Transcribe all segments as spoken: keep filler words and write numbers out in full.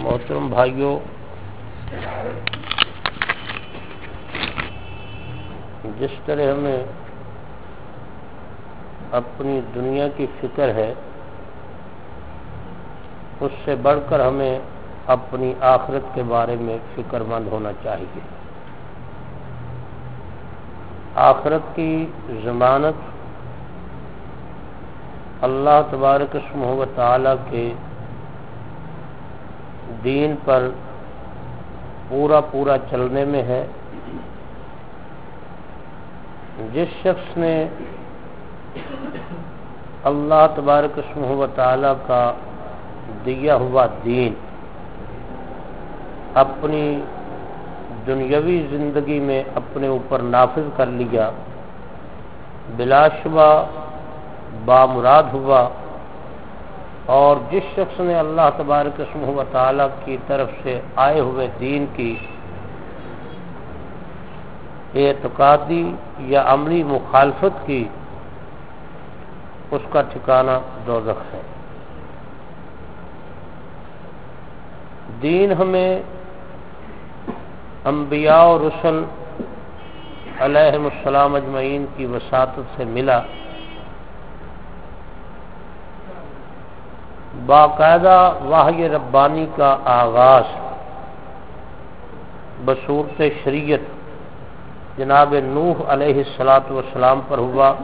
محترم بھائیوں، جس طرح ہمیں اپنی دنیا کی فکر ہے، اس سے بڑھ کر ہمیں اپنی آخرت کے بارے میں فکر مند ہونا چاہیے۔ آخرت کی ضمانت اللہ تبارک و تعالیٰ کے دین پر پورا پورا چلنے میں ہے۔ جس شخص نے اللہ تبارک و تعالیٰ کا دیا ہوا دین اپنی دنیاوی زندگی میں اپنے اوپر نافذ کر لیا، بلا شبہ بامراد ہوا۔ اور جس شخص نے اللہ تبارک و تعالیٰ کی طرف سے آئے ہوئے دین کی اعتقادی یا عملی مخالفت کی، اس کا ٹھکانہ دوزخ ہے۔ دین ہمیں انبیاء و رسل علیہم السلام اجمعین کی وساطت سے ملا۔ باقاعدہ وحی ربانی کا آغاز بصورت شریعت جناب نوح علیہ الصلاۃ والسلام پر ہوا،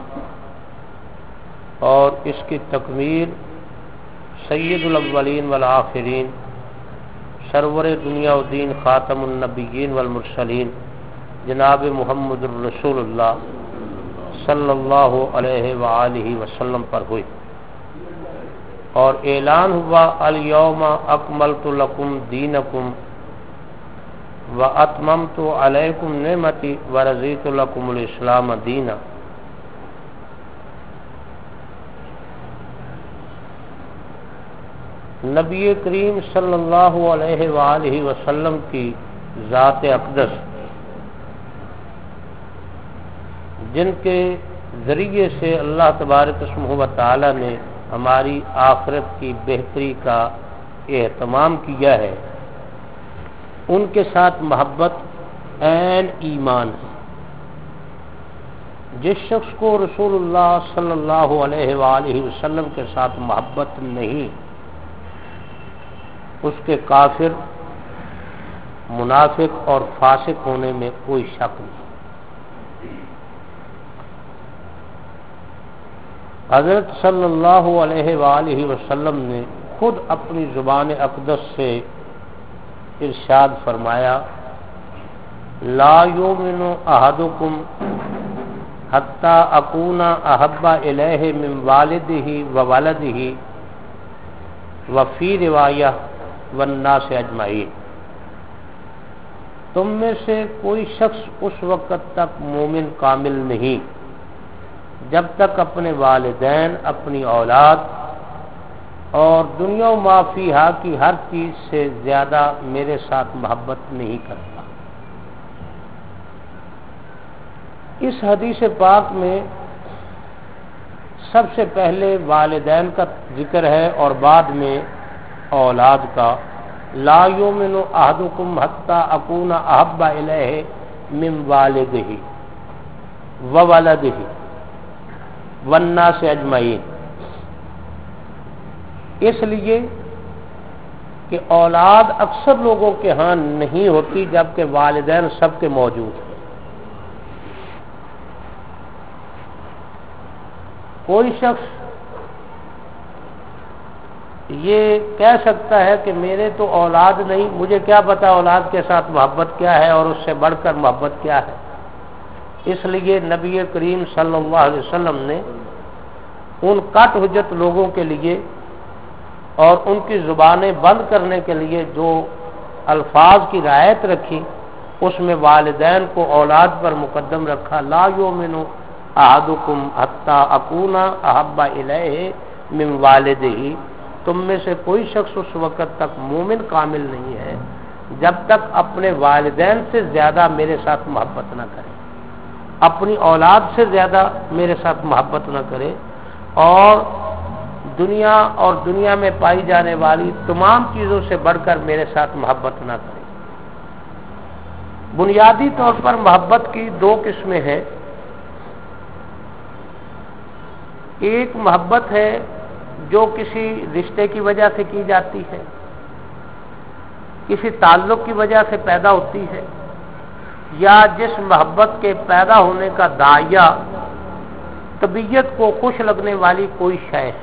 اور اس کی تکمیل سید الاولین والآخرین سرور دنیا و دین خاتم النبیین والمرسلین جناب محمد الرسول اللہ صلی اللہ علیہ وآلہ وسلم پر ہوئی، اور اعلان ہوا الیوم اکملت لکم دینکم واتممت علیکم نعمتی ورضیت لکم الاسلام دینا۔ نبی کریم صلی اللہ علیہ وآلہ وسلم کی ذات اقدس، جن کے ذریعے سے اللہ تبارک و تعالی نے ہماری آخرت کی بہتری کا اہتمام کیا ہے، ان کے ساتھ محبت عین ایمان ہے۔ جس شخص کو رسول اللہ صلی اللہ علیہ وآلہ وسلم کے ساتھ محبت نہیں، اس کے کافر، منافق اور فاسق ہونے میں کوئی شک نہیں۔ حضرت صلی اللہ علیہ وآلہ وسلم نے خود اپنی زبان اقدس سے ارشاد فرمایا، لا یؤمن احدکم حتی اکون احب الیہ من والدہ وولدہ وفی روایہ والناس اجمعین۔ تم میں سے کوئی شخص اس وقت تک مومن کامل نہیں جب تک اپنے والدین، اپنی اولاد اور دنیا و ما فیہا کی ہر چیز سے زیادہ میرے ساتھ محبت نہیں کرتا۔ اس حدیث پاک میں سب سے پہلے والدین کا ذکر ہے اور بعد میں اولاد کا۔ لا یؤمن احدکم حتی اکون احب الیہ من والدہ وولدہ والناس اجمعین، اس لیے کہ اولاد اکثر لوگوں کے ہاں نہیں ہوتی جبکہ والدین سب کے موجود ہیں۔ کوئی شخص یہ کہہ سکتا ہے کہ میرے تو اولاد نہیں، مجھے کیا پتا اولاد کے ساتھ محبت کیا ہے اور اس سے بڑھ کر محبت کیا ہے۔ اس لیے نبی کریم صلی اللہ علیہ وسلم نے ان کٹ حجت لوگوں کے لیے اور ان کی زبانیں بند کرنے کے لیے جو الفاظ کی رعایت رکھی، اس میں والدین کو اولاد پر مقدم رکھا۔ لا یؤمن احدکم حتی اکون احب الیہ من والدہ، تم میں سے کوئی شخص اس وقت تک مومن کامل نہیں ہے جب تک اپنے والدین سے زیادہ میرے ساتھ محبت نہ کرے، اپنی اولاد سے زیادہ میرے ساتھ محبت نہ کرے، اور دنیا اور دنیا میں پائی جانے والی تمام چیزوں سے بڑھ کر میرے ساتھ محبت نہ کرے۔ بنیادی طور پر محبت کی دو قسمیں ہیں۔ ایک محبت ہے جو کسی رشتے کی وجہ سے کی جاتی ہے، کسی تعلق کی وجہ سے پیدا ہوتی ہے، یا جس محبت کے پیدا ہونے کا داعیہ طبیعت کو خوش لگنے والی کوئی شے ہے۔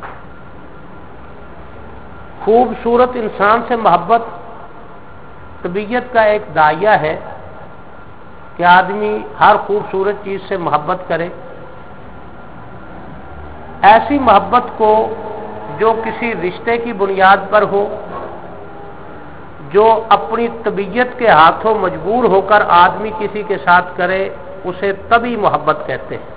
خوبصورت انسان سے محبت طبیعت کا ایک داعیہ ہے کہ آدمی ہر خوبصورت چیز سے محبت کرے۔ ایسی محبت کو جو کسی رشتے کی بنیاد پر ہو، جو اپنی طبیعت کے ہاتھوں مجبور ہو کر آدمی کسی کے ساتھ کرے، اسے طبعی محبت کہتے ہیں۔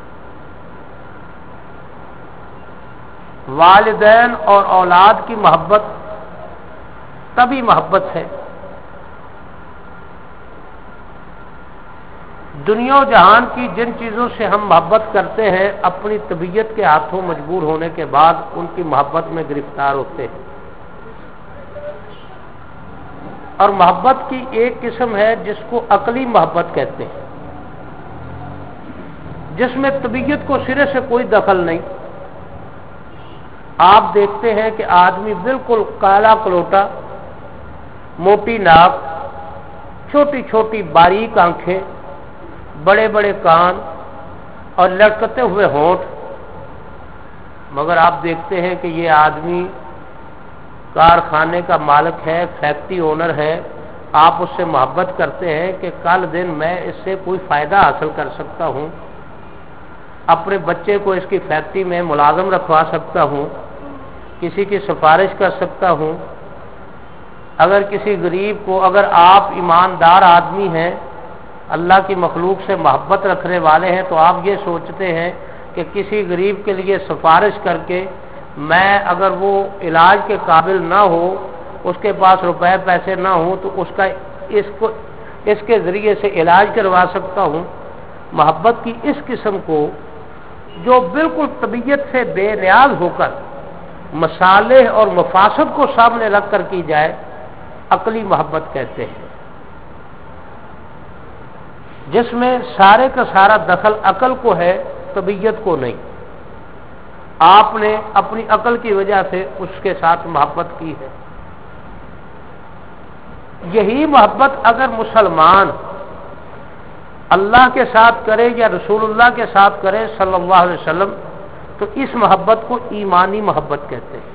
والدین اور اولاد کی محبت طبعی محبت ہے۔ دنیا و جہان کی جن چیزوں سے ہم محبت کرتے ہیں، اپنی طبیعت کے ہاتھوں مجبور ہونے کے بعد ان کی محبت میں گرفتار ہوتے ہیں۔ اور محبت کی ایک قسم ہے جس کو عقلی محبت کہتے ہیں، جس میں طبیعت کو سرے سے کوئی دخل نہیں۔ آپ دیکھتے ہیں کہ آدمی بالکل کالا کلوٹا، موٹی ناک، چھوٹی چھوٹی باریک آنکھیں، بڑے بڑے کان اور لٹکتے ہوئے ہونٹ، مگر آپ دیکھتے ہیں کہ یہ آدمی کارخانے کا مالک ہے، فیکٹری اونر ہے۔ آپ اس سے محبت کرتے ہیں کہ کل دن میں اس سے کوئی فائدہ حاصل کر سکتا ہوں، اپنے بچے کو اس کی فیکٹری میں ملازم رکھوا سکتا ہوں، کسی کی سفارش کر سکتا ہوں۔ اگر کسی غریب کو، اگر آپ ایماندار آدمی ہیں، اللہ کی مخلوق سے محبت رکھنے والے ہیں، تو آپ یہ سوچتے ہیں کہ کسی غریب کے لیے سفارش کر کے میں، اگر وہ علاج کے قابل نہ ہو، اس کے پاس روپے پیسے نہ ہوں، تو اس کا اس کو اس کے ذریعے سے علاج کروا سکتا ہوں۔ محبت کی اس قسم کو جو بالکل طبیعت سے بے نیاز ہو کر مصالح اور مفاسد کو سامنے رکھ کر کی جائے، عقلی محبت کہتے ہیں، جس میں سارے کا سارا دخل عقل کو ہے، طبیعت کو نہیں۔ آپ نے اپنی عقل کی وجہ سے اس کے ساتھ محبت کی ہے۔ یہی محبت اگر مسلمان اللہ کے ساتھ کرے یا رسول اللہ کے ساتھ کرے صلی اللہ علیہ وسلم، تو اس محبت کو ایمانی محبت کہتے ہیں۔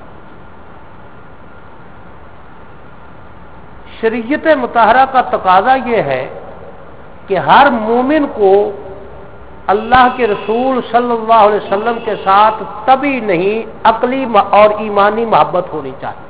شریعت مطہرہ کا تقاضا یہ ہے کہ ہر مومن کو اللہ کے رسول صلی اللہ علیہ وسلم کے ساتھ طبعی نہیں، عقلی اور ایمانی محبت ہونی چاہیے۔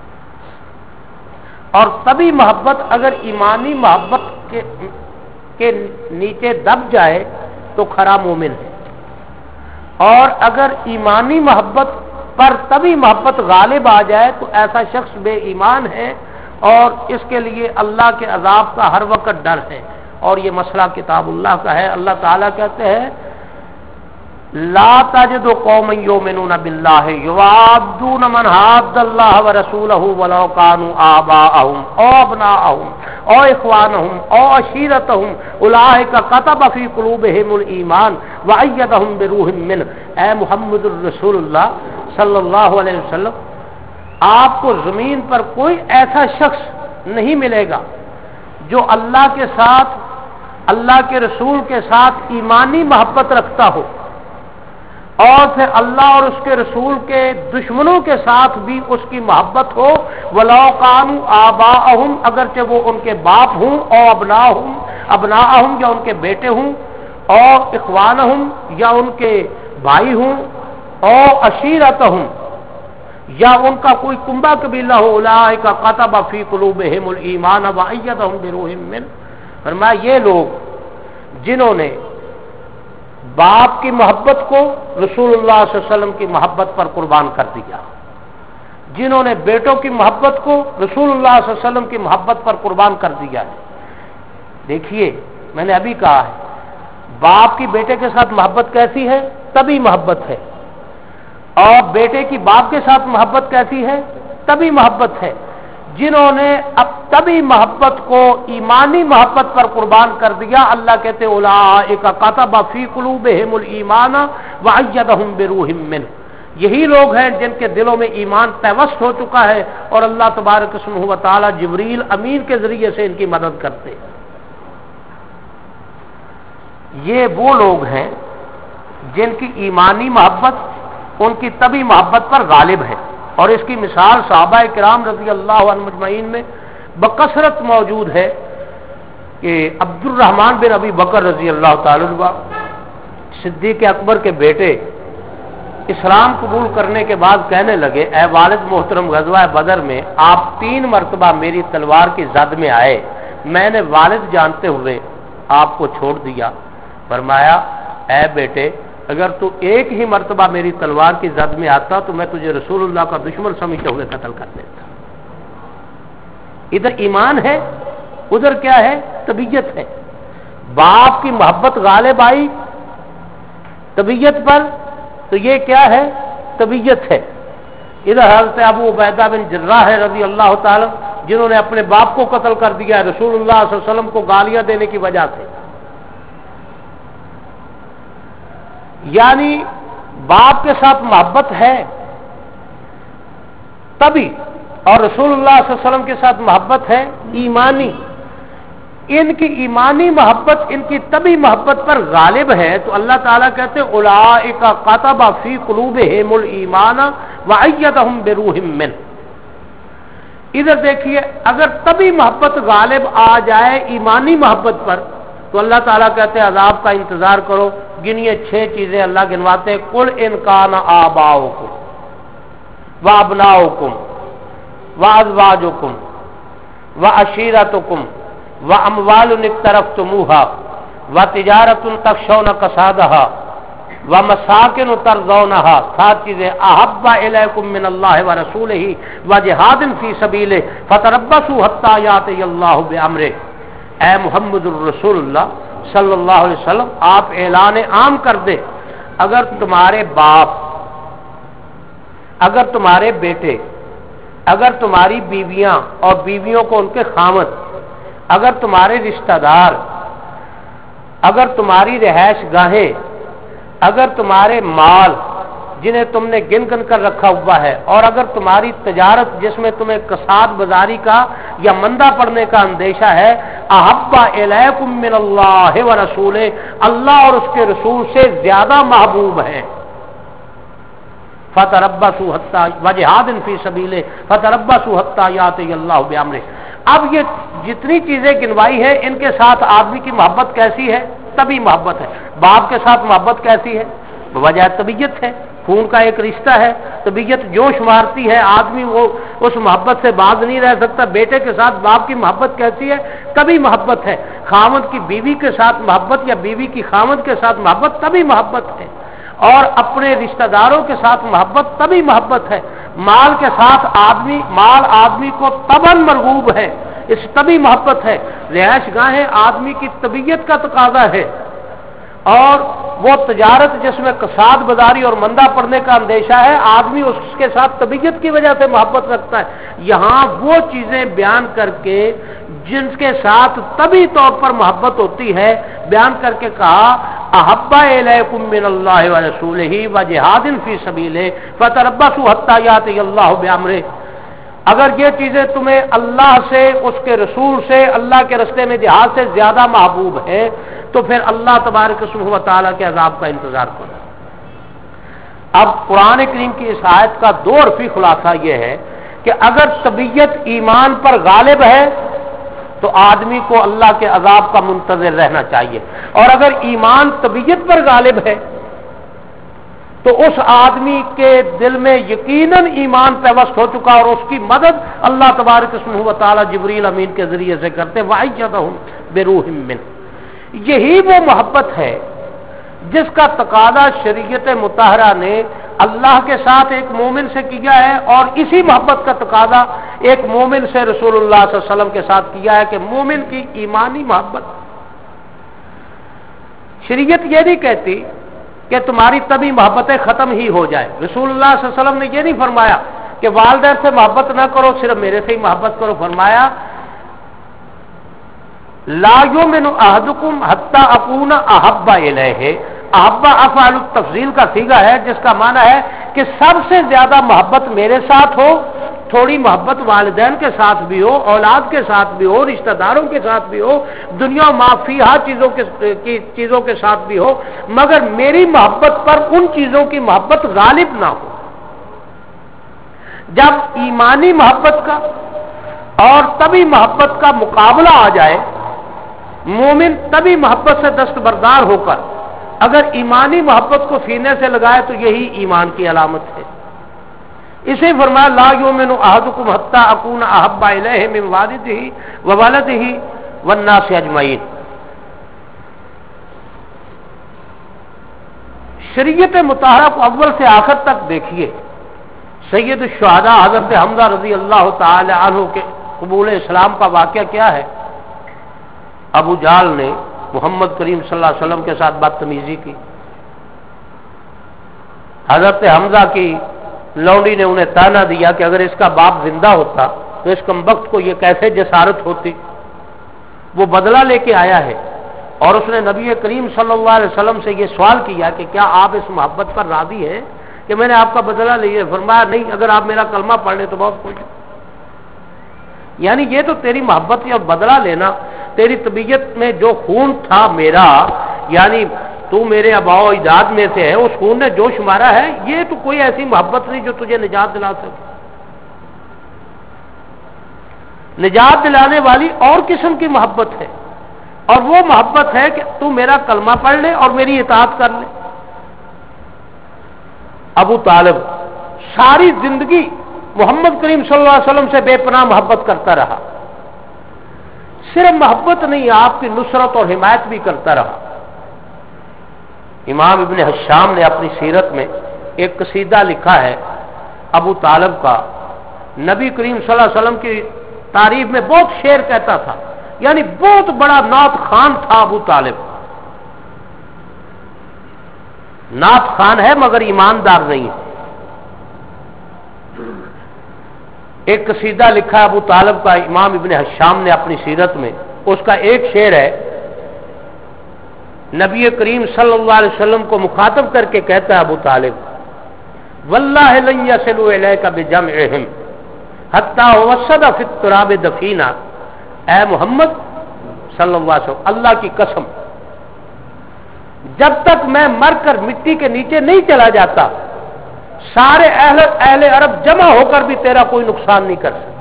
اور طبعی محبت اگر ایمانی محبت کے کے نیچے دب جائے تو کھرا مومن ہے، اور اگر ایمانی محبت پر طبعی محبت غالب آ جائے تو ایسا شخص بے ایمان ہے، اور اس کے لیے اللہ کے عذاب کا ہر وقت ڈر ہے۔ اور یہ مسئلہ کتاب اللہ کا ہے۔ اللہ تعالیٰ کہتے ہیں لا تجد قوما یؤمنون باللہ یوادون من حاد اللہ ورسولہ ولو کانوا آباءهم او ابناءهم او اخوانهم او عشیرتهم اولئک کتب فی قلوبهم الایمان وأیدهم بروح منہ۔ اے محمد الرسول اللہ صلی اللہ علیہ وسلم، آپ کو زمین پر کوئی ایسا شخص نہیں ملے گا جو اللہ کے ساتھ، اللہ کے رسول کے ساتھ ایمانی محبت رکھتا ہو، اور پھر اللہ اور اس کے رسول کے دشمنوں کے ساتھ بھی اس کی محبت ہو، وَلَوْ كَانُوا آبَاءَهُمْ، اگرچہ وہ ان کے باپ ہوں، او ابناءہم ابناءہم یا ان کے بیٹے ہوں، او اخوانہم یا ان کے بھائی ہوں، او عشیرتہم یا ان کا کوئی کنبہ قبیلہ ہو، اولئک کتب فی قلوبہم الایمان وأیدہم بروح منہ۔ فرمایا یہ لوگ جنہوں نے باپ کی محبت کو رسول اللہ صلی اللہ علیہ وسلم کی محبت پر قربان کر دیا، جنہوں نے بیٹوں کی محبت کو رسول اللہ صلی اللہ علیہ وسلم کی محبت پر قربان کر دیا ہے۔ دیکھیے میں نے ابھی کہا ہے، باپ کی بیٹے کے ساتھ محبت کیسی ہے؟ طبعی محبت ہے۔ اور بیٹے کی باپ کے ساتھ محبت کیسی ہے؟ تبھی محبت ہے جنہوں نے اب تبھی محبت کو ایمانی محبت پر قربان کر دیا. اللہ کہتے اولئک کتب فی قلوبہم الایمان وأیدہم بروح منہ. یہی لوگ ہیں جن کے دلوں میں ایمان پیوست ہو چکا ہے اور اللہ تبارک اسمہ و تعالی جبریل امین کے ذریعے سے ان کی مدد کرتے ہیں. یہ وہ لوگ ہیں جن کی ایمانی محبت ان کی طبی محبت پر غالب ہے. اور اس کی مثال صحابہ کرام رضی اللہ عنہ مجمعین میں بکثرت موجود ہے کہ عبد الرحمن بن ابی بکر رضی اللہ تعالی عنہ صدیق اکبر کے بیٹے اسلام قبول کرنے کے بعد کہنے لگے اے والد محترم غزوہ بدر میں آپ تین مرتبہ میری تلوار کی زد میں آئے, میں نے والد جانتے ہوئے آپ کو چھوڑ دیا. فرمایا اے بیٹے اگر تو ایک ہی مرتبہ میری تلوار کی زد میں آتا تو میں تجھے رسول اللہ کا دشمن سمجھتے ہوئے قتل کر دیتا. ادھر ایمان ہے, ادھر کیا ہے؟ طبیعت ہے. باپ کی محبت غالب آئی طبیعت پر تو یہ کیا ہے؟ طبیعت ہے. ادھر حضرت ابو عبیدہ بن جراح ہے رضی اللہ تعالی جنہوں نے اپنے باپ کو قتل کر دیا رسول اللہ صلی اللہ علیہ وسلم کو گالیاں دینے کی وجہ سے. یعنی باپ کے ساتھ محبت ہے تبھی, اور رسول اللہ صلی اللہ علیہ وسلم کے ساتھ محبت ہے ایمانی. ان کی ایمانی محبت ان کی طبی محبت پر غالب ہے تو اللہ تعالیٰ کہتے اولئک کتب فی قلوبہم الایمان وأیدہم بروح منہ. ادھر دیکھیے اگر طبی محبت غالب آ جائے ایمانی محبت پر تو اللہ تعالیٰ کہتے ہیں عذاب کا انتظار کرو. گنیے چھ چیزیں اللہ گنواتے ہیں. قل ان کان آباؤکم وابناؤکم وازواجکم وعشیرتکم واموال اقترفتموها وتجارۃ تخشون کسادها ومساکن ترضونها, سات چیزیں احب الیکم من اللہ ورسولہ وجہاد فی سبیلہ فتربصوا حتی یاتی اللہ بامرہ. اے محمد الرسول اللہ صلی اللہ علیہ وسلم آپ اعلان عام کر دے اگر تمہارے باپ, اگر تمہارے بیٹے, اگر تمہاری بیویاں اور بیویوں کو ان کے خاوند, اگر تمہارے رشتہ دار, اگر تمہاری رہائش گاہیں, اگر تمہارے مال جنہیں تم نے گن گن کر رکھا ہوا ہے, اور اگر تمہاری تجارت جس میں تمہیں کساد بازاری کا یا مندہ پڑنے کا اندیشہ ہے, احب الیکم من اللہ ورسولہ, اللہ اور اس کے رسول سے زیادہ محبوب ہے. فتربصوا حتی وجہاد فی سبیلہ فتربصوا حتی یاتی اللہ بامرہ. اب یہ جتنی چیزیں گنوائی ہیں ان کے ساتھ آدمی کی محبت کیسی ہے؟ تبھی محبت ہے. باپ کے ساتھ محبت کیسی ہے؟ وجہ طبیعت ہے, خون کا ایک رشتہ ہے, طبیعت جوش مارتی ہے, آدمی وہ اس محبت سے باز نہیں رہ سکتا. بیٹے کے ساتھ باپ کی محبت کیسی ہے؟ تبھی محبت ہے. خاوند کی بیوی کے ساتھ محبت یا بیوی کی خاوند کے ساتھ محبت تبھی محبت ہے. اور اپنے رشتہ داروں کے ساتھ محبت تبھی محبت ہے. مال کے ساتھ آدمی, مال آدمی کو تباً مرغوب ہے, اس تبھی محبت ہے. رہائش گاہیں آدمی کی طبیعت کا تقاضا ہے, اور وہ تجارت جس میں کساد بازاری اور مندہ پڑنے کا اندیشہ ہے آدمی اس کے ساتھ طبیعت کی وجہ سے محبت رکھتا ہے. یہاں وہ چیزیں بیان کر کے جن کے ساتھ طبی طور پر محبت ہوتی ہے بیان کر کے کہا احب الیکم من اللہ ورسولہ وجہاد فی سبیلہ فتربصوا حتی یاتی اللہ بامرہ. اگر یہ چیزیں تمہیں اللہ سے, اس کے رسول سے, اللہ کے رستے میں جہاد سے زیادہ محبوب ہے تو پھر اللہ تبارک و تعالیٰ کے عذاب کا انتظار کرو. اب قرآن کریم کی اس آیت کا دو عرفی خلاصہ یہ ہے کہ اگر طبیعت ایمان پر غالب ہے تو آدمی کو اللہ کے عذاب کا منتظر رہنا چاہیے, اور اگر ایمان طبیعت پر غالب ہے تو اس آدمی کے دل میں یقیناً ایمان پیوست ہو چکا اور اس کی مدد اللہ تبارک اسمہ و تعالی جبریل امین کے ذریعے سے کرتے وَأَيَّدَهُمْ بِرُوحٍ مِّنْهُ. یہی وہ محبت ہے جس کا تقاضا شریعت مطہرہ نے اللہ کے ساتھ ایک مومن سے کیا ہے, اور اسی محبت کا تقاضا ایک مومن سے رسول اللہ صلی اللہ علیہ وسلم کے ساتھ کیا ہے کہ مومن کی ایمانی محبت. شریعت یہ نہیں کہتی کہ تمہاری تبھی محبتیں ختم ہی ہو جائے. رسول اللہ صلی اللہ علیہ وسلم نے یہ نہیں فرمایا کہ والدین سے محبت نہ کرو صرف میرے سے ہی محبت کرو. فرمایا لا یؤمن احدکم حتی اکون احب الیہ. احب افعل التفضیل کا صیغہ ہے جس کا معنی ہے کہ سب سے زیادہ محبت میرے ساتھ ہو, تھوڑی محبت والدین کے ساتھ بھی ہو, اولاد کے ساتھ بھی ہو, رشتہ داروں کے ساتھ بھی ہو, دنیا معافیہ چیزوں کے کی چیزوں کے ساتھ بھی ہو, مگر میری محبت پر ان چیزوں کی محبت غالب نہ ہو. جب ایمانی محبت کا اور تبھی محبت کا مقابلہ آ جائے, مومن تبھی محبت سے دستبردار ہو کر اگر ایمانی محبت کو سینے سے لگائے تو یہی ایمان کی علامت ہے. اسے فرمایا لا یؤمن احدکم حتی اکون احب الیہ من والدہ وولدہ والناس اجمعین. شریعت مطہرہ کو اول سے آخر تک دیکھیے. سید الشہداء حضرت حمزہ رضی اللہ تعالی عنہ کے قبول اسلام کا واقعہ کیا ہے؟ ابو جہل نے محمد کریم صلی اللہ علیہ وسلم کے ساتھ بدتمیزی کی. حضرت حمزہ کی لونڈی نے انہیں تانا دیا کہ اگر اس کا باپ زندہ ہوتا تو اس کمبخت کو یہ کیسے جسارت ہوتی. وہ بدلہ لے کے آیا ہے اور اس نے نبی کریم صلی اللہ علیہ وسلم سے یہ سوال کیا کہ کیا آپ اس محبت پر راضی ہیں کہ میں نے آپ کا بدلہ لیا؟ فرمایا نہیں, اگر آپ میرا کلمہ پڑھ لیں تو بہت خوش. یعنی یہ تو تیری محبت یا بدلہ لینا, تیری طبیعت میں جو خون تھا میرا, یعنی تو میرے آباء و اجداد میں سے ہے, اس خون نے جوش مارا ہے, یہ تو کوئی ایسی محبت نہیں جو تجھے نجات دلا سکے. نجات دلانے والی اور قسم کی محبت ہے, اور وہ محبت ہے کہ تو میرا کلمہ پڑھ لے اور میری اطاعت کر لے. ابو طالب ساری زندگی محمد کریم صلی اللہ علیہ وسلم سے بے پناہ محبت کرتا رہا. صرف محبت نہیں, آپ کی نصرت اور حمایت بھی کرتا رہا. امام ابن حشام نے اپنی سیرت میں ایک قصیدہ لکھا ہے ابو طالب کا. نبی کریم صلی اللہ علیہ وسلم کی تعریف میں بہت شعر کہتا تھا, یعنی بہت بڑا نعت خان تھا ابو طالب. نعت خان ہے مگر ایماندار نہیں ہے. ایک قصیدہ لکھا ہے ابو طالب کا امام ابن حشام نے اپنی سیرت میں. اس کا ایک شعر ہے, نبی کریم صلی اللہ علیہ وسلم کو مخاطب کر کے کہتا ہے ابو طالب, واللہ لن یصلوا الیک بجمعہم حتی وصد فی التراب دفینا. اے محمد صلی اللہ علیہ وسلم, اللہ کی قسم جب تک میں مر کر مٹی کے نیچے نہیں چلا جاتا, سارے اہل اہل عرب جمع ہو کر بھی تیرا کوئی نقصان نہیں کر سکتے.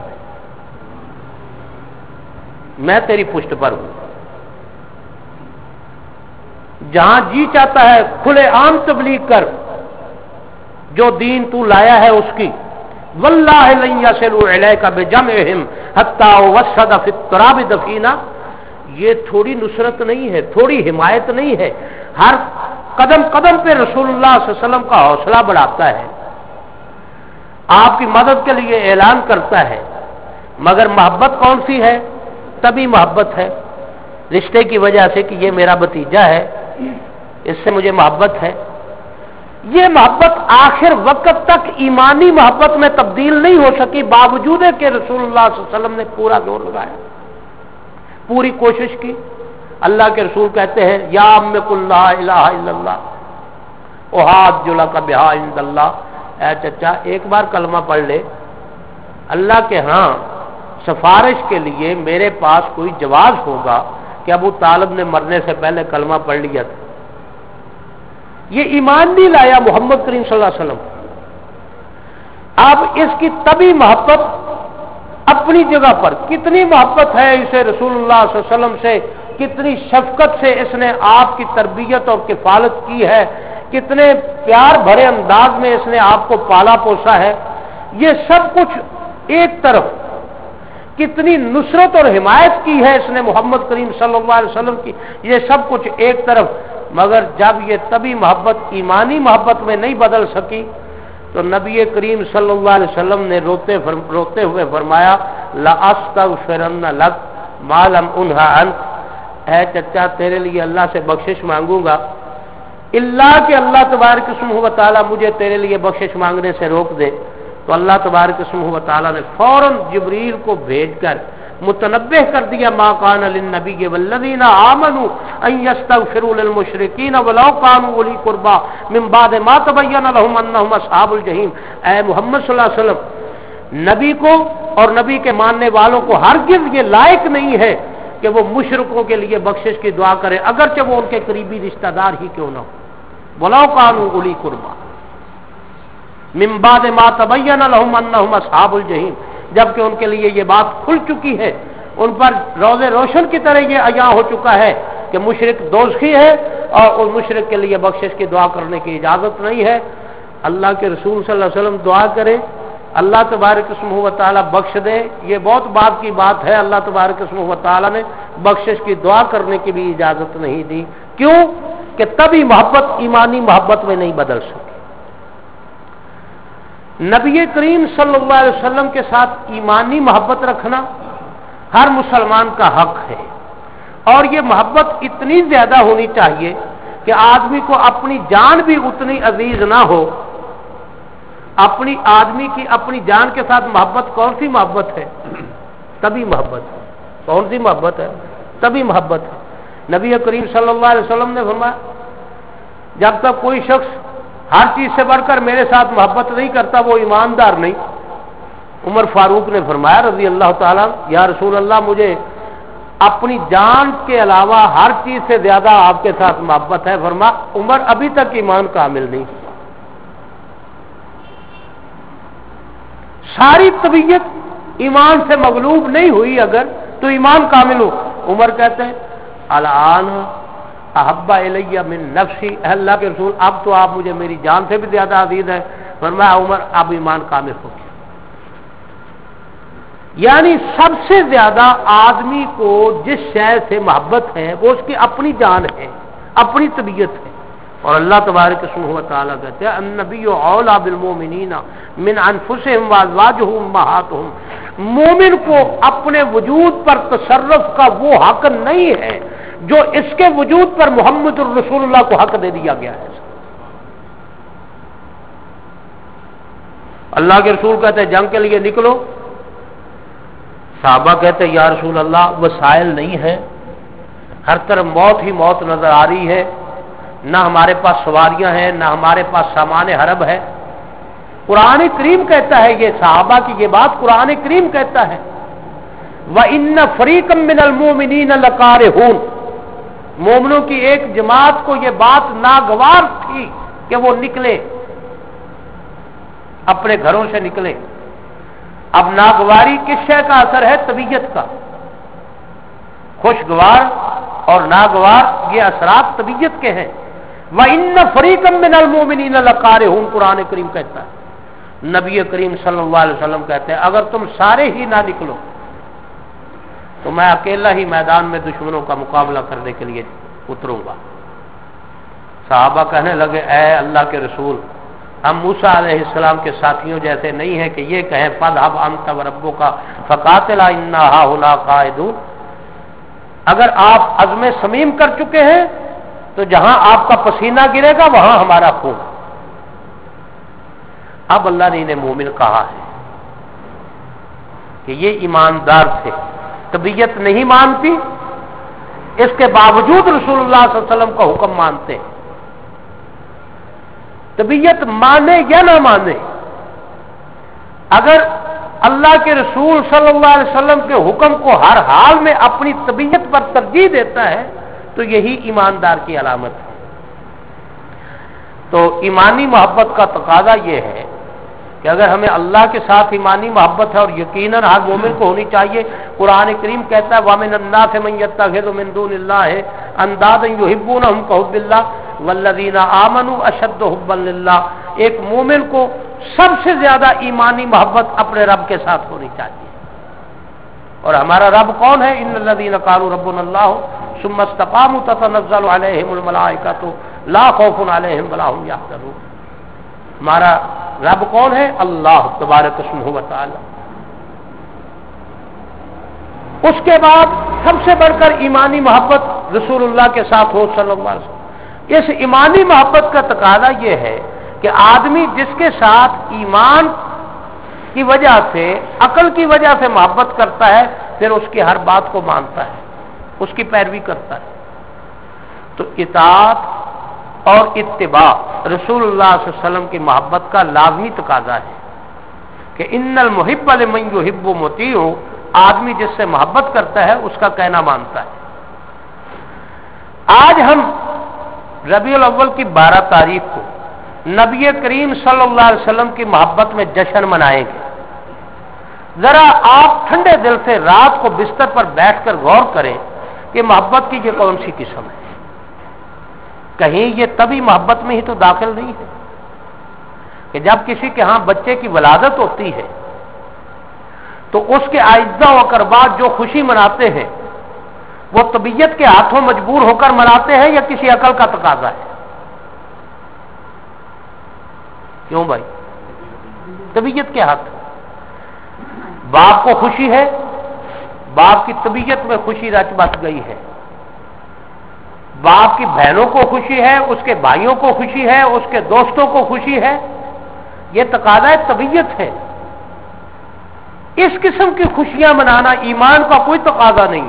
میں تیری پشت پر ہوں, جہاں جی چاہتا ہے کھلے عام تبلیغ کر, جو دین تو لایا ہے اس کی. واللہ لن یصلوا الیک بجمعہم حتی وصد فی التراب دفینا. یہ تھوڑی نصرت نہیں ہے, تھوڑی حمایت نہیں ہے, ہر قدم قدم پہ رسول اللہ صلی اللہ علیہ وسلم کا حوصلہ بڑھاتا ہے, آپ کی مدد کے لیے اعلان کرتا ہے. مگر محبت کون سی ہے؟ تبھی محبت ہے رشتے کی وجہ سے کہ یہ میرا بھتیجا ہے, اس سے مجھے محبت ہے. یہ محبت آخر وقت تک ایمانی محبت میں تبدیل نہیں ہو سکی, باوجود ہے کہ رسول اللہ صلی اللہ علیہ وسلم نے پورا زور لگایا, پوری کوشش کی. اللہ کے رسول کہتے ہیں یا ام قل لا الہ الا اللہ احاج لک بہا عند اللہ. اے چچا ایک بار کلمہ پڑھ لے, اللہ کے ہاں سفارش کے لیے میرے پاس کوئی جواز ہوگا کہ ابو طالب نے مرنے سے پہلے کلمہ پڑھ لیا تھا. یہ ایمان نہیں لایا محمد کریم صلی اللہ علیہ وسلم. اب اس کی طبی محبت اپنی جگہ پر, کتنی محبت ہے اسے رسول اللہ صلی اللہ علیہ وسلم سے, کتنی شفقت سے اس نے آپ کی تربیت اور کفالت کی ہے, کتنے پیار بھرے انداز میں اس نے آپ کو پالا پوسا ہے. یہ سب کچھ ایک طرف, کتنی نصرت اور حمایت کی ہے اس نے محمد کریم صلی اللہ علیہ وسلم کی, یہ سب کچھ ایک طرف. مگر جب یہ طبی محبت ایمانی محبت میں نہیں بدل سکی تو نبی کریم صلی اللہ علیہ وسلم نے روتے روتے ہوئے فرمایا لأستغفرن لک ما لم انہ عنک. اے چچا تیرے لیے اللہ سے بخشش مانگوں گا اللہ کہ اللہ تبارک سبحانہ و تعالیٰ مجھے تیرے لیے بخشش مانگنے سے روک دے، تو اللہ تبارک سبحانہ و تعالیٰ نے فوراً جبریل کو بھیج کر متنبہ کر دیا، ما کان للنبی والذین آمنوا ان یستغفروا للمشرکین ولو کانوا اولی قربی من بعد ما تبین لهم انهم اصحاب الجحیم۔ اے محمد صلی اللہ علیہ وسلم، نبی کو اور نبی کے ماننے والوں کو ہرگز یہ لائق نہیں ہے کہ وہ مشرکوں کے لیے بخشش کی دعا کرے، اگرچہ وہ ان کے قریبی رشتہ دار ہی کیوں نہ ہو، ولو کانوا اولی قربی من بعد ما تبین لهم انهم اصحاب الجحیم، جبکہ ان کے لیے یہ بات کھل چکی ہے، ان پر روز روشن کی طرح یہ عیاں ہو چکا ہے کہ مشرک دوزخی ہے اور اس مشرک کے لیے بخشش کی دعا کرنے کی اجازت نہیں ہے۔ اللہ کے رسول صلی اللہ علیہ وسلم دعا کریں، اللہ تبارک سبحانہ و تعالیٰ بخش دے، یہ بہت بات کی بات ہے۔ اللہ تبارک سبحانہ و تعالیٰ نے بخشش کی دعا کرنے کی بھی اجازت نہیں دی، کیوں کہ تبھی محبت ایمانی محبت میں نہیں بدل سکی۔ نبی کریم صلی اللہ علیہ وسلم کے ساتھ ایمانی محبت رکھنا ہر مسلمان کا حق ہے، اور یہ محبت اتنی زیادہ ہونی چاہیے کہ آدمی کو اپنی جان بھی اتنی عزیز نہ ہو۔ اپنی آدمی کی اپنی جان کے ساتھ محبت کون سی محبت ہے؟ تبھی محبت ہے۔ کون سی محبت ہے؟ تبھی محبت ہے۔ نبی کریم صلی اللہ علیہ وسلم نے فرمایا، جب تک کوئی شخص ہر چیز سے بڑھ کر میرے ساتھ محبت نہیں کرتا وہ ایماندار نہیں۔ عمر فاروق نے فرمایا رضی اللہ تعالیٰ، یا رسول اللہ مجھے اپنی جان کے علاوہ ہر چیز سے زیادہ آپ کے ساتھ محبت ہے۔ فرمایا عمر ابھی تک ایمان کامل نہیں، ساری طبیعت ایمان سے مغلوب نہیں ہوئی اگر تو ایمان کامل ہو۔ عمر کہتے ہیں الان احبا الیہ من نفسی، اے اللہ کے رسول اب تو آپ مجھے میری جان سے بھی زیادہ عزیز ہے۔ فرمایا عمر اب ایمان کامل ہو گیا۔ یعنی سب سے زیادہ آدمی کو جس شے سے محبت ہے وہ اس کی اپنی جان ہے، اپنی طبیعت ہے، اور اللہ تبارک سبحانہ و تعالیٰ کہتے ہیں النبی اولیٰ بالمؤمنین من انفسہم وازواجہ امہاتہم، مومن کو اپنے وجود پر تصرف کا وہ حق نہیں ہے جو اس کے وجود پر محمد الرسول اللہ کو حق دے دیا گیا ہے۔ اللہ کے رسول کہتے ہیں جنگ کے لیے نکلو، صحابہ کہتے ہیں یا رسول اللہ وسائل نہیں ہے، ہر طرف موت ہی موت نظر آ رہی ہے، نہ ہمارے پاس سواریاں ہیں نہ ہمارے پاس سامان حرب ہے۔ قرآن کریم کہتا ہے، یہ صحابہ کی یہ بات قرآن کریم کہتا ہے وَإِنَّ فَرِيقًا مِّنَ الْمُؤْمِنِينَ لَكَارِهُونَ، مومنوں کی ایک جماعت کو یہ بات ناگوار تھی کہ وہ نکلے، اپنے گھروں سے نکلے۔ اب ناگواری کس شے کا اثر ہے؟ طبیعت کا۔ خوشگوار اور ناگوار یہ اثرات طبیعت کے ہیں۔ وَإِنَّ فَرِيقًا مِّنَ الْمُؤْمِنِينَ لَكَارِهُونَ، قرآن کریم کہتا ہے۔ نبی کریم صلی اللہ علیہ وسلم کہتے ہیں اگر تم سارے ہی نہ نکلو تو میں اکیلا ہی میدان میں دشمنوں کا مقابلہ کرنے کے لیے اتروں گا۔ صحابہ کہنے لگے اے اللہ کے رسول، ہم موسیٰ علیہ السلام کے ساتھیوں جیسے نہیں ہیں کہ یہ کہیں فَاذْهَبْ أَنْتَ وَرَبُّكَ فَقَاتِلَا إِنَّا هَاهُنَا قَاعِدُونَ، اگر آپ عزم صمیم کر چکے ہیں تو جہاں آپ کا پسینہ گرے گا وہاں ہمارا خون۔ اب اللہ نے انہیں مومن کہا ہے کہ یہ ایماندار تھے، طبیعت نہیں مانتی، اس کے باوجود رسول اللہ صلی اللہ علیہ وسلم کا حکم مانتے ہیں۔ طبیعت مانے یا نہ مانے، اگر اللہ کے رسول صلی اللہ علیہ وسلم کے حکم کو ہر حال میں اپنی طبیعت پر ترجیح دیتا ہے تو یہی ایماندار کی علامت ہے۔ تو ایمانی محبت کا تقاضا یہ ہے کہ اگر ہمیں اللہ کے ساتھ ایمانی محبت ہے، اور یقیناً ہر مومن کو ہونی چاہیے، قرآن کریم کہتا ہے وَمِنَ النَّاسِ مَن يَتَّخِذُ مِن دُونِ اللَّهِ أَندَادًا يُحِبُّونَهُمْ كَحُبِّ اللَّهِ وَالَّذِينَ آمَنُوا أَشَدُّ حُبًّا لِلَّهِ، ایک مومن کو سب سے زیادہ ایمانی محبت اپنے رب کے ساتھ ہونی چاہیے۔ اور ہمارا رب کون ہے؟ ان الذين قالوا ربنا الله ثم استقاموا تتنزل عليهم الملائكة لا خوف عليهم ولا هم يحزنون۔ ہمارا رب کون ہے؟ اللہ تبارک اسمہ و تعالی۔ اس کے بعد سب سے بڑھ کر ایمانی محبت رسول اللہ کے ساتھ ہو صلی اللہ علیہ وسلم۔ اس ایمانی محبت کا تقاضا یہ ہے کہ آدمی جس کے ساتھ ایمان کی وجہ سے، عقل کی وجہ سے محبت کرتا ہے، پھر اس کی ہر بات کو مانتا ہے، اس کی پیروی کرتا ہے۔ تو اطاعت اور اتباع رسول اللہ صلی اللہ علیہ وسلم کی محبت کا لازمی تقاضا ہے کہ ان المحب لمن یحب مطیع، آدمی جس سے محبت کرتا ہے اس کا کہنا مانتا ہے۔ آج ہم ربیع الاول کی بارہ تاریخ کو نبی کریم صلی اللہ علیہ وسلم کی محبت میں جشن منائیں گے۔ ذرا آپ ٹھنڈے دل سے رات کو بستر پر بیٹھ کر غور کریں کہ محبت کی یہ کون سی قسم ہے۔ کہیں یہ تبھی محبت میں ہی تو داخل نہیں ہے کہ جب کسی کے ہاں بچے کی ولادت ہوتی ہے تو اس کے اعزاء و اقرباء جو خوشی مناتے ہیں وہ طبیعت کے ہاتھوں مجبور ہو کر مناتے ہیں یا کسی عقل کا تقاضا ہے؟ کیوں بھائی؟ طبیعت کے ہاتھ۔ باپ کو خوشی ہے، باپ کی طبیعت میں خوشی رچ بس گئی ہے، باپ کی بہنوں کو خوشی ہے، اس کے بھائیوں کو خوشی ہے، اس کے دوستوں کو خوشی ہے، یہ تقاضا طبیعت ہے۔ اس قسم کی خوشیاں منانا ایمان کا کوئی تقاضا نہیں۔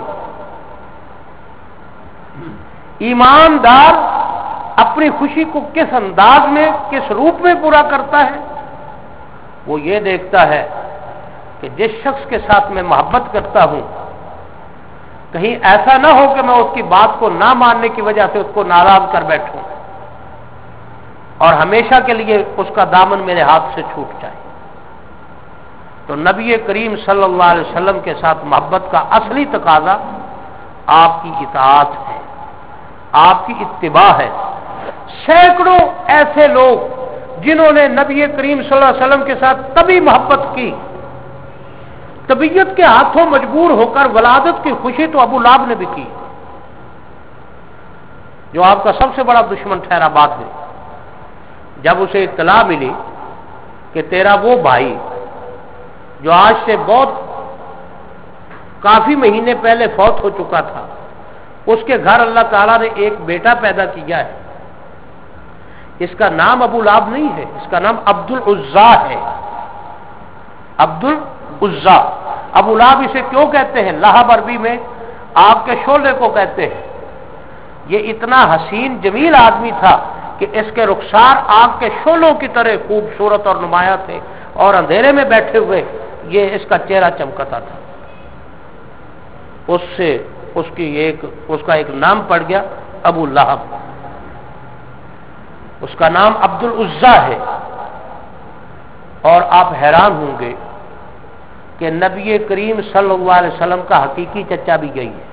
ایماندار اپنی خوشی کو کس انداز میں، کس روپ میں پورا کرتا ہے؟ وہ یہ دیکھتا ہے کہ جس شخص کے ساتھ میں محبت کرتا ہوں کہیں ایسا نہ ہو کہ میں اس کی بات کو نہ ماننے کی وجہ سے اس کو ناراض کر بیٹھوں اور ہمیشہ کے لیے اس کا دامن میرے ہاتھ سے چھوٹ جائے۔ تو نبی کریم صلی اللہ علیہ وسلم کے ساتھ محبت کا اصلی تقاضا آپ کی اطاعت ہے، آپ کی اتباع ہے۔ سینکڑوں ایسے لوگ جنہوں نے نبی کریم صلی اللہ علیہ وسلم کے ساتھ تبھی محبت کی، طبیعت کے ہاتھوں مجبور ہو کر ولادت کی خوشی تو ابو لہب نے بھی کی، جو آپ کا سب سے بڑا دشمن ٹھہرا بعد میں۔ جب اسے اطلاع ملی کہ تیرا وہ بھائی جو آج سے بہت کافی مہینے پہلے فوت ہو چکا تھا، اس کے گھر اللہ تعالیٰ نے ایک بیٹا پیدا کیا ہے، اس کا نام ابو لہب نہیں ہے، اس کا نام عبد العزا ہے۔ عبد العزا، ابو لہب اسے کیوں کہتے ہیں؟ لہب عربی میں آگ کے شعلے کو کہتے ہیں۔ یہ اتنا حسین جمیل آدمی تھا کہ اس کے رخسار آگ کے شعلوں کی طرح خوبصورت اور نمایاں تھے، اور اندھیرے میں بیٹھے ہوئے یہ اس کا چہرہ چمکتا تھا۔ اس سے اس کی ایک اس کا ایک نام پڑ گیا ابو لہب، اس کا نام عبد العزا ہے۔ اور آپ حیران ہوں گے کہ نبی کریم صلی اللہ علیہ وسلم کا حقیقی چچا بھی گئی ہے۔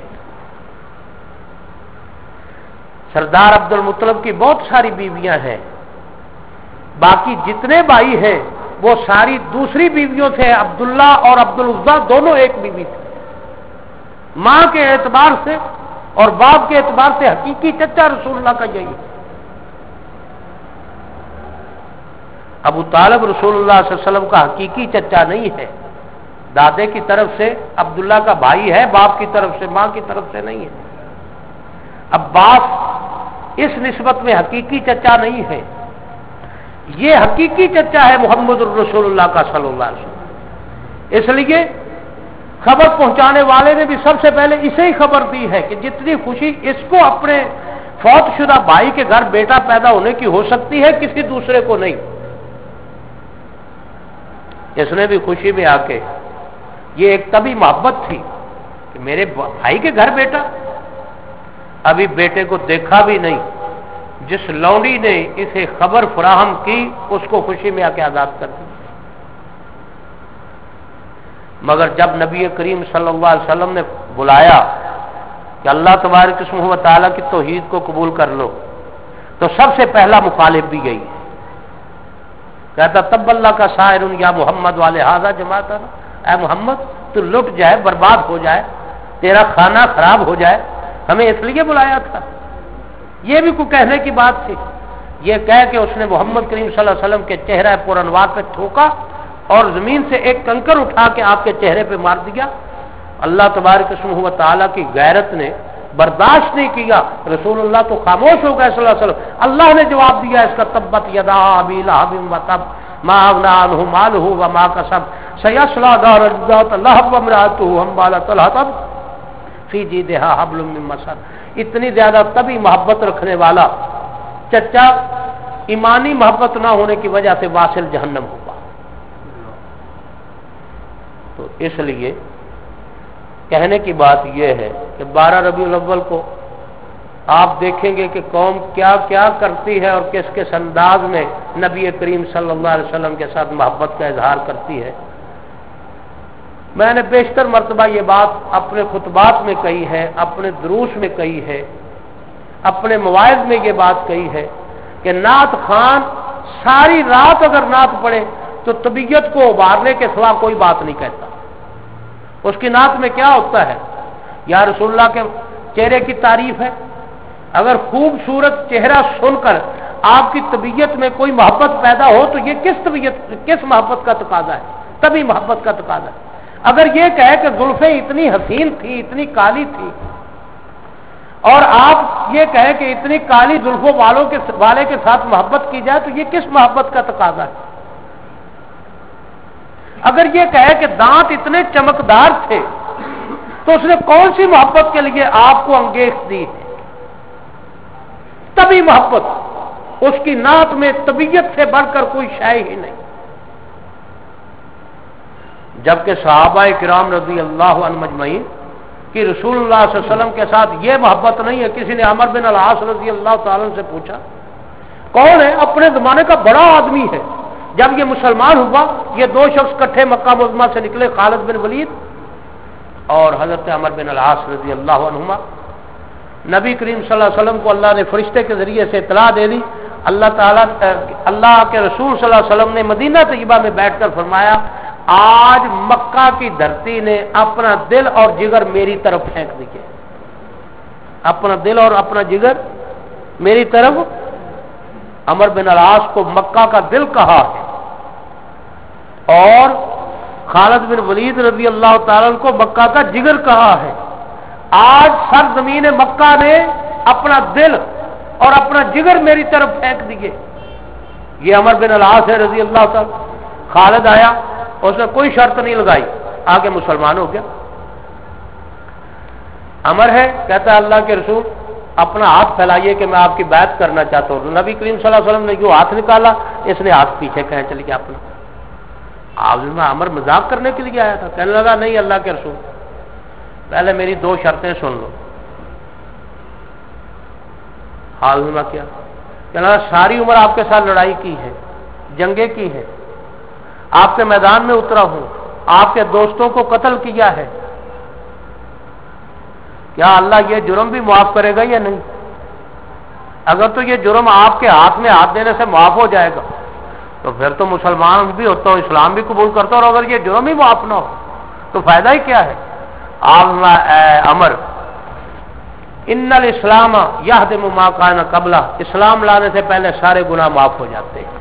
سردار عبد المطلب کی بہت ساری بیویاں ہیں، باقی جتنے بھائی ہیں وہ ساری دوسری بیویوں سے، عبداللہ اور عبد العزا دونوں ایک بیوی تھے۔ ماں کے اعتبار سے اور باپ کے اعتبار سے حقیقی چچا رسول اللہ کا یہی ہے۔ ابو طالب رسول اللہ صلی اللہ علیہ وسلم کا حقیقی چچا نہیں ہے، دادے کی طرف سے عبداللہ کا بھائی ہے، باپ کی طرف سے، ماں کی طرف سے نہیں ہے۔ عباس اس نسبت میں حقیقی چچا نہیں ہے، یہ حقیقی چچا ہے محمد الرسول اللہ کا صلی اللہ علیہ وسلم۔ اس لیے خبر پہنچانے والے نے بھی سب سے پہلے اسے ہی خبر دی ہے کہ جتنی خوشی اس کو اپنے فوت شدہ بھائی کے گھر بیٹا پیدا ہونے کی ہو سکتی ہے، کسی دوسرے کو نہیں۔ اس نے بھی خوشی میں آ کے، یہ ایک طبی محبت تھی کہ میرے بھائی کے گھر بیٹا، ابھی بیٹے کو دیکھا بھی نہیں، جس لونڈی نے اسے خبر فراہم کی اس کو خوشی میں آ کے آزاد کر دی۔ مگر جب نبی کریم صلی اللہ علیہ وسلم نے بلایا کہ اللہ تبارک اسمہ و تعالیٰ کی توحید کو قبول کر لو، تو سب سے پہلا مخالف بھی گئی، کہتا تب اللہ کا سائر یا محمد والے ہاذا جماعت، اے محمد تو لٹ جائے، برباد ہو جائے، تیرا کھانا خراب ہو جائے، ہمیں اس لیے بلایا تھا؟ یہ بھی کوئی کہنے کی بات تھی؟ یہ کہہ کہ اس نے محمد کریم صلی اللہ علیہ وسلم کے چہرہ پر انوار پہ ٹھوکا اور زمین سے ایک کنکر اٹھا کے آپ کے چہرے پہ مار دیا۔ اللہ تبارک اسمہ و تعالیٰ کی غیرت نے برداشت نہیں کیا. رسول اللہ تو خاموش ہو گئے صلی اللہ علیہ وسلم. اللہ نے جواب دیا اس کا تبت یدا ابی لہب وتب ما اغنى عنه ماله وما كسب سيصلى نارا ذات لهب وامرأته حمالة الحطب في جيدها حبل من مسد. اتنی زیادہ طبی محبت رکھنے والا چچا ایمانی محبت نہ ہونے کی وجہ سے واصل جہنم ہوگا. تو اس لیے کہنے کی بات یہ ہے کہ بارہ ربیع الاول کو آپ دیکھیں گے کہ قوم کیا کیا کرتی ہے اور کس کس انداز میں نبی کریم صلی اللہ علیہ وسلم کے ساتھ محبت کا اظہار کرتی ہے. میں نے بیشتر مرتبہ یہ بات اپنے خطبات میں کہی ہے, اپنے دروس میں کہی ہے, اپنے مواعظ میں یہ بات کہی ہے کہ نعت خان ساری رات اگر نعت پڑھے تو طبیعت کو ابارنے کے سوا کوئی بات نہیں کہتا. اس کی نعت میں کیا ہوتا ہے؟ یا رسول اللہ کے چہرے کی تعریف ہے. اگر خوبصورت چہرہ سن کر آپ کی طبیعت میں کوئی محبت پیدا ہو تو یہ کس طبیعت کس محبت کا تقاضا ہے؟ تبھی محبت کا تقاضا ہے. اگر یہ کہے کہ زلفیں اتنی حسین تھی, اتنی کالی تھی, اور آپ یہ کہے کہ اتنی کالی زلفوں والوں کے والے کے ساتھ محبت کی جائے تو یہ کس محبت کا تقاضا ہے؟ اگر یہ کہے کہ دانت اتنے چمکدار تھے تو اس نے کون سی محبت کے لیے آپ کو انگیخت دی ہے؟ تبھی محبت. اس کی نعت میں طبیعت سے بڑھ کر کوئی شے ہی نہیں. جبکہ صحابہ کرام رضی اللہ عنہ مجمعین کہ رسول اللہ صلی اللہ علیہ وسلم کے ساتھ یہ محبت نہیں ہے. کسی نے عمر بن العاص رضی اللہ تعالیٰ سے پوچھا کون ہے؟ اپنے زمانے کا بڑا آدمی ہے. جب یہ مسلمان ہوا یہ دو شخص کٹھے مکہ معظمہ سے نکلے, خالد بن ولید اور حضرت عمر بن العاص رضی اللہ عنہما. نبی کریم صلی اللہ علیہ وسلم کو اللہ نے فرشتے کے ذریعے سے اطلاع دے دی. اللہ تعالیٰ اللہ کے رسول صلی اللہ علیہ وسلم نے مدینہ طیبہ میں بیٹھ کر فرمایا آج مکہ کی دھرتی نے اپنا دل اور جگر میری طرف پھینک دیے. اپنا دل اور اپنا جگر میری طرف. عمر بن العاص کو مکہ کا دل کہا ہے اور خالد بن ولید رضی اللہ تعالیٰ کو مکہ کا جگر کہا ہے. آج سرزمین مکہ نے اپنا دل اور اپنا جگر میری طرف پھینک دیے. یہ عمر بن العاص ہے رضی اللہ تعالیٰ. خالد آیا, اس نے کوئی شرط نہیں لگائی, آگے مسلمان ہو گیا. عمر ہے, کہتا ہے اللہ کے رسول اپنا ہاتھ پھیلائیے کہ میں آپ کی بیعت کرنا چاہتا ہوں. نبی کریم صلی اللہ علیہ وسلم نے جو ہاتھ نکالا اس نے ہاتھ پیچھے کہیں چل گیا اپنا. آپ عمر مذاق کرنے کے لیے آیا تھا, کہنے لگا نہیں اللہ کے رسول پہلے میری دو شرطیں سن لو. حاضمہ کیا؟ کہنے لگا ساری عمر آپ کے ساتھ لڑائی کی ہے, جنگیں کی ہیں, آپ کے میدان میں اترا ہوں, آپ کے دوستوں کو قتل کیا ہے, کیا اللہ یہ جرم بھی معاف کرے گا یا نہیں؟ اگر تو یہ جرم آپ کے ہاتھ میں ہاتھ دینے سے معاف ہو جائے گا تو پھر تو مسلمان بھی ہوتا ہوں, اسلام بھی قبول کرتا ہوں, اور اگر یہ جرم ہی معاف نہ ہو تو فائدہ ہی کیا ہے؟ آپ امر ان الاسلام یہدم ما کان قبلہ, اسلام لانے سے پہلے سارے گناہ معاف ہو جاتے ہیں.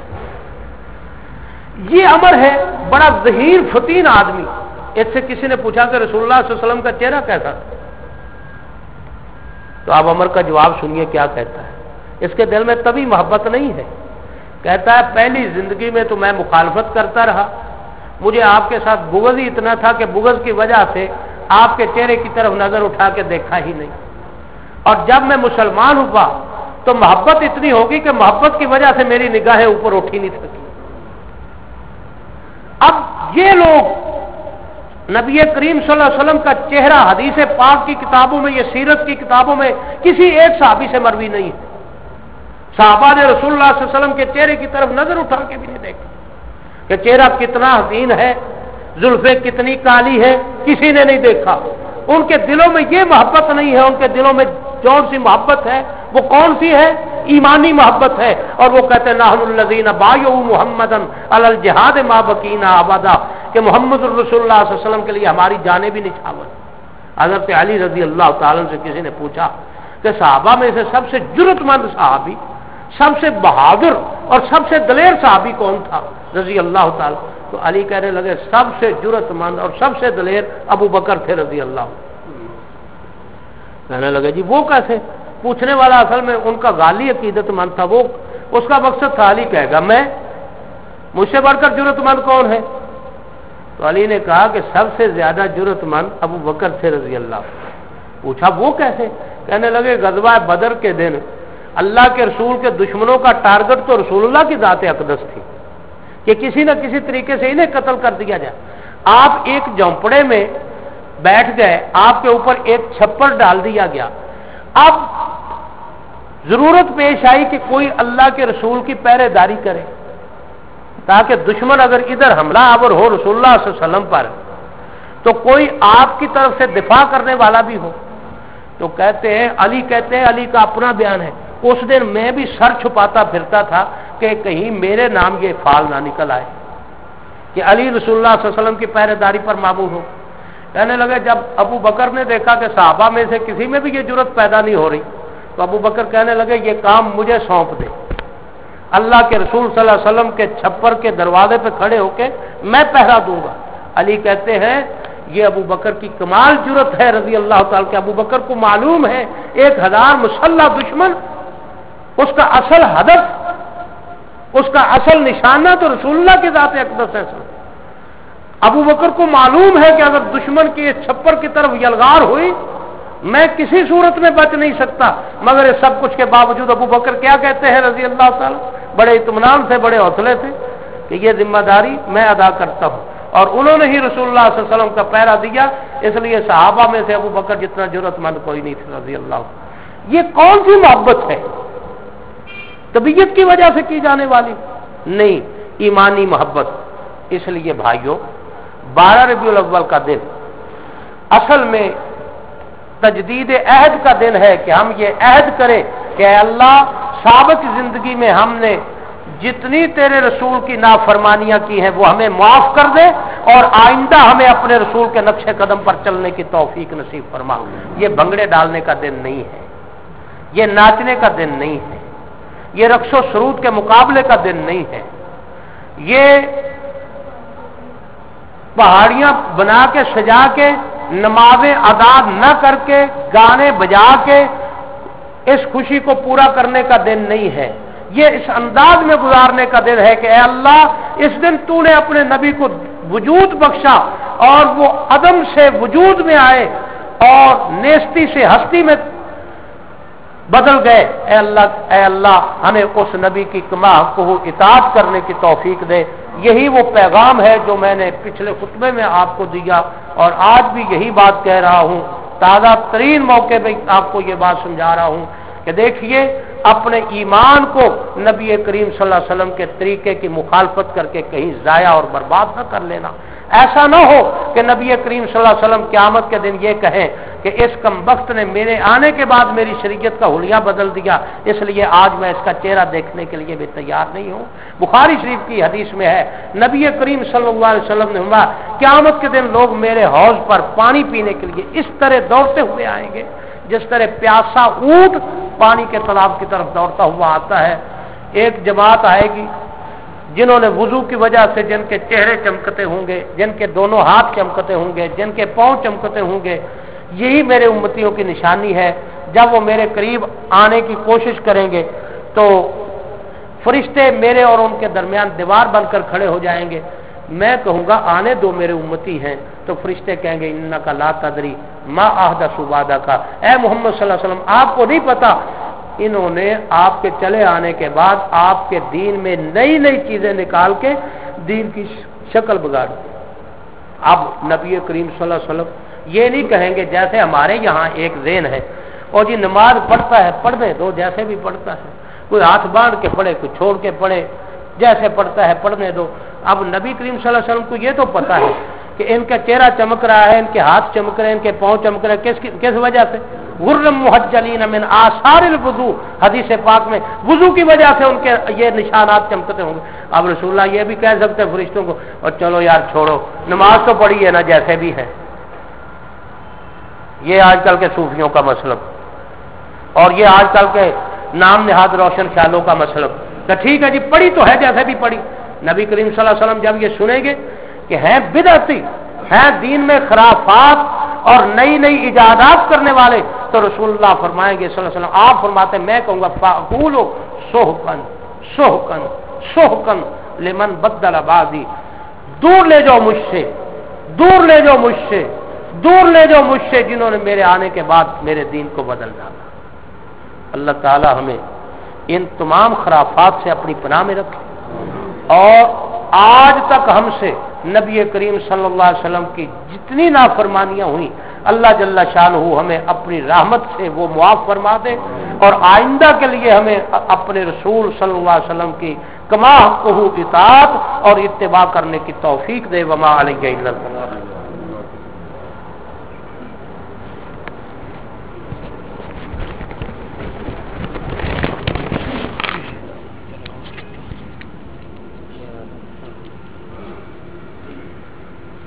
یہ امر ہے بڑا ظہیر فتین آدمی. اس سے کسی نے پوچھا کہ رسول اللہ صلی اللہ علیہ وسلم کا چہرہ کیسا تھا؟ تو آپ عمر کا جواب سنیے کیا کہتا ہے. اس کے دل میں تبھی محبت نہیں ہے. کہتا ہے پہلی زندگی میں تو میں مخالفت کرتا رہا, مجھے آپ کے ساتھ بغض ہی اتنا تھا کہ بغض کی وجہ سے آپ کے چہرے کی طرف نظر اٹھا کے دیکھا ہی نہیں, اور جب میں مسلمان ہوا تو محبت اتنی ہوگی کہ محبت کی وجہ سے میری نگاہیں اوپر اٹھ ہی نہیں سکی. اب یہ لوگ نبی کریم صلی اللہ علیہ وسلم کا چہرہ حدیث پاک کی کتابوں میں, یہ سیرت کی کتابوں میں کسی ایک صحابی سے مروی نہیں ہے. صحابہ نے رسول اللہ صلی اللہ علیہ وسلم کے چہرے کی طرف نظر اٹھا کے بھی نہیں دیکھا کہ چہرہ کتنا حسین ہے, زلفیں کتنی کالی ہے, کسی نے نہیں دیکھا. ان کے دلوں میں یہ محبت نہیں ہے. ان کے دلوں میں جون سی محبت ہے وہ کون سی ہے؟ ایمانی محبت ہے. اور وہ کہتے ہیں نحن الذین بایعوا محمدا علی الجہاد ما بقینا ابدا, کہ محمد رسول اللہ صلی اللہ علیہ وسلم کے لیے ہماری جانیں بھی نچھاور. حضرت علی رضی اللہ تعالیٰ سے کسی نے پوچھا کہ صحابہ میں سے سب سے جرأت مند صحابی, سب سے بہادر اور سب سے دلیر صحابی کون تھا رضی اللہ تعالیٰ؟ تو علی کہنے لگے سب سے جرأت مند اور سب سے دلیر ابو بکر تھے رضی اللہ. کہنے لگے جی وہ کیسے؟ پوچھنے والا اصل میں ان کا غالی عقیدت مند تھا، وہ اس کا مقصد تھا علی کہے گا میں، مجھ سے بڑھ کر جرت مند کون ہے؟ تو علی نے کہا کہ سب سے زیادہ جرت مند ابو بکر تھے رضی اللہ عنہ۔ پوچھا وہ کیسے؟ کہنے لگے غزوہ بدر کے دن اللہ کے رسول کے دشمنوں کا ٹارگٹ تو رسول اللہ کی ذات اقدس تھی کہ کسی نہ کسی طریقے سے انہیں قتل کر دیا جائے۔ آپ ایک جھونپڑے میں بیٹھ گئے، آپ کے اوپر ایک چھپر ڈال دیا گیا، اب ضرورت پیش آئی کہ کوئی اللہ کے رسول کی پہرے داری کرے تاکہ دشمن اگر ادھر حملہ آور ہو رسول اللہ صلی اللہ علیہ وسلم پر تو کوئی آپ کی طرف سے دفاع کرنے والا بھی ہو۔ تو کہتے ہیں علی کہتے ہیں علی کا اپنا بیان ہے، اس دن میں بھی سر چھپاتا پھرتا تھا کہ کہیں میرے نام یہ فال نہ نکل آئے کہ علی رسول اللہ صلی اللہ علیہ وسلم کی پہرے داری پر معمول ہو۔ کہنے لگے جب ابو بکر نے دیکھا کہ صحابہ میں سے کسی میں بھی یہ جرت پیدا نہیں ہو رہی تو ابو بکر کہنے لگے یہ کام مجھے سونپ دے، اللہ کے رسول صلی اللہ علیہ وسلم کے چھپر کے دروازے پہ کھڑے ہو کے میں پہرا دوں گا۔ علی کہتے ہیں یہ ابو بکر کی کمال جرت ہے رضی اللہ تعالیٰ کے، ابو بکر کو معلوم ہے ایک ہزار مسلح دشمن اس کا اصل ہدف، اس کا اصل نشانہ تو رسول اللہ کی ذات اقدس ہے۔ ابو بکر کو معلوم ہے کہ اگر دشمن کی چھپر کی طرف یلغار ہوئی میں کسی صورت میں بچ نہیں سکتا، مگر اس سب کچھ کے باوجود ابو بکر کیا کہتے ہیں رضی اللہ تعالیٰ، بڑے اطمینان سے، بڑے حوصلے سے کہ یہ ذمہ داری میں ادا کرتا ہوں، اور انہوں نے ہی رسول اللہ صلی اللہ علیہ وسلم کا پہرا دیا، اس لیے صحابہ میں سے ابو بکر جتنا جرت مند کوئی نہیں تھا رضی اللہ عنہ۔ یہ کون سی محبت ہے؟ طبیعت کی وجہ سے کی جانے والی نہیں، ایمانی محبت۔ اس لیے بھائیوں بارہ ربیع الاول کا دن اصل میں تجدید عہد کا دن ہے کہ ہم یہ عہد کریں کہ اے اللہ سابق زندگی میں ہم نے جتنی تیرے رسول کی نافرمانیاں کی ہیں وہ ہمیں معاف کر دے، اور آئندہ ہمیں اپنے رسول کے نقش قدم پر چلنے کی توفیق نصیب فرما۔ یہ بھنگڑے ڈالنے کا دن نہیں ہے، یہ ناچنے کا دن نہیں ہے، یہ رقص و سرود کے مقابلے کا دن نہیں ہے، یہ پہاڑیاں بنا کے سجا کے نمازیں ادا نہ کر کے گانے بجا کے اس خوشی کو پورا کرنے کا دن نہیں ہے، یہ اس انداز میں گزارنے کا دن ہے کہ اے اللہ اس دن تو نے اپنے نبی کو وجود بخشا اور وہ عدم سے وجود میں آئے اور نیستی سے ہستی میں بدل گئے۔ اے اللہ اے اللہ ہمیں اس نبی کی کما کو اطاعت کرنے کی توفیق دے۔ یہی وہ پیغام ہے جو میں نے پچھلے خطبے میں آپ کو دیا، اور آج بھی یہی بات کہہ رہا ہوں، تازہ ترین موقع پہ آپ کو یہ بات سمجھا رہا ہوں کہ دیکھیے اپنے ایمان کو نبی کریم صلی اللہ علیہ وسلم کے طریقے کی مخالفت کر کے کہیں ضائع اور برباد نہ کر لینا۔ ایسا نہ ہو کہ نبی کریم صلی اللہ علیہ وسلم قیامت کے دن یہ کہیں کہ اس کم وقت نے میرے آنے کے بعد میری شریعت کا حلیہ بدل دیا، اس لیے آج میں اس کا چہرہ دیکھنے کے لیے بھی تیار نہیں ہوں۔ بخاری شریف کی حدیث میں ہے نبی کریم صلی اللہ علیہ وسلم نے فرمایا قیامت کے دن لوگ میرے حوض پر پانی پینے کے لیے اس طرح دوڑتے ہوئے آئیں گے جس طرح پیاسا اونٹ پانی کے تالاب کی طرف دوڑتا ہوا آتا ہے۔ ایک جماعت آئے گی جنہوں نے وضو کی وجہ سے جن کے چہرے چمکتے ہوں گے، جن کے دونوں ہاتھ چمکتے ہوں گے، جن کے پاؤں چمکتے ہوں گے، یہی میرے امتیوں کی نشانی ہے۔ جب وہ میرے قریب آنے کی کوشش کریں گے تو فرشتے میرے اور ان کے درمیان دیوار بن کر کھڑے ہو جائیں گے، میں کہوں گا آنے دو میرے امتی ہیں، تو فرشتے کہیں گے انکا لا تدری ما احدث بعدک، اے محمد صلی اللہ علیہ وسلم آپ کو نہیں پتا انہوں نے آپ کے چلے آنے کے بعد آپ کے دین میں نئی نئی چیزیں نکال کے دین کی شکل بگاڑ دی۔ اب نبی کریم صلی اللہ علیہ وسلم یہ نہیں کہیں گے جیسے ہمارے یہاں ایک ذہن ہے اور جی نماز پڑھتا ہے پڑھنے دو جیسے بھی پڑھتا ہے، کوئی ہاتھ باندھ کے پڑھے کوئی چھوڑ کے پڑھے، جیسے پڑھتا ہے پڑھنے دو۔ اب نبی کریم صلی اللہ علیہ وسلم کو یہ تو پتا ہے کہ ان کا چہرہ چمک رہا ہے، ان کے ہاتھ چمک رہے ہیں، ان کے پاؤں چمک رہے ہیں، کس کس وجہ سے؟ غرم محجلین من آثار الوضو، حدیث پاک میں وضو کی وجہ سے ان کے یہ نشانات چمکتے ہوں گے۔ اب رسول اللہ یہ بھی کہہ سکتے ہیں فرشتوں کو اور چلو یار چھوڑو نماز تو پڑھی ہے نا جیسے بھی ہے۔ یہ آج کل کے صوفیوں کا مسلک اور یہ آج کل کے نام نہاد روشن خیالوں کا مسلک کہ ٹھیک ہے جی پڑھی تو ہے جیسے بھی پڑھی۔ نبی کریم صلی اللہ علیہ وسلم جب یہ سنیں گے کہ ہیں بدعتی، ہیں دین میں خرافات اور نئی نئی ایجادات کرنے والے، تو رسول اللہ فرمائیں گے صلی اللہ علیہ وسلم، آپ فرماتے ہیں میں کہوں گا فاقولو سحقن سحقن سحقن لمن بدل بعدی، دور لے جاؤ مجھ سے، دور لے جاؤ مجھ سے، دور لے جاؤ مجھ سے جنہوں نے میرے آنے کے بعد میرے دین کو بدل ڈالا۔ اللہ تعالی ہمیں ان تمام خرافات سے اپنی پناہ میں رکھے، اور آج تک ہم سے نبی کریم صلی اللہ علیہ وسلم کی جتنی نافرمانیاں ہوئیں اللہ جل شانہ ہمیں اپنی رحمت سے وہ معاف فرما دے، اور آئندہ کے لیے ہمیں اپنے رسول صلی اللہ علیہ وسلم کی کما حقہ اطاعت اور اتباع کرنے کی توفیق دے۔ وما علیہ الا البلاغ۔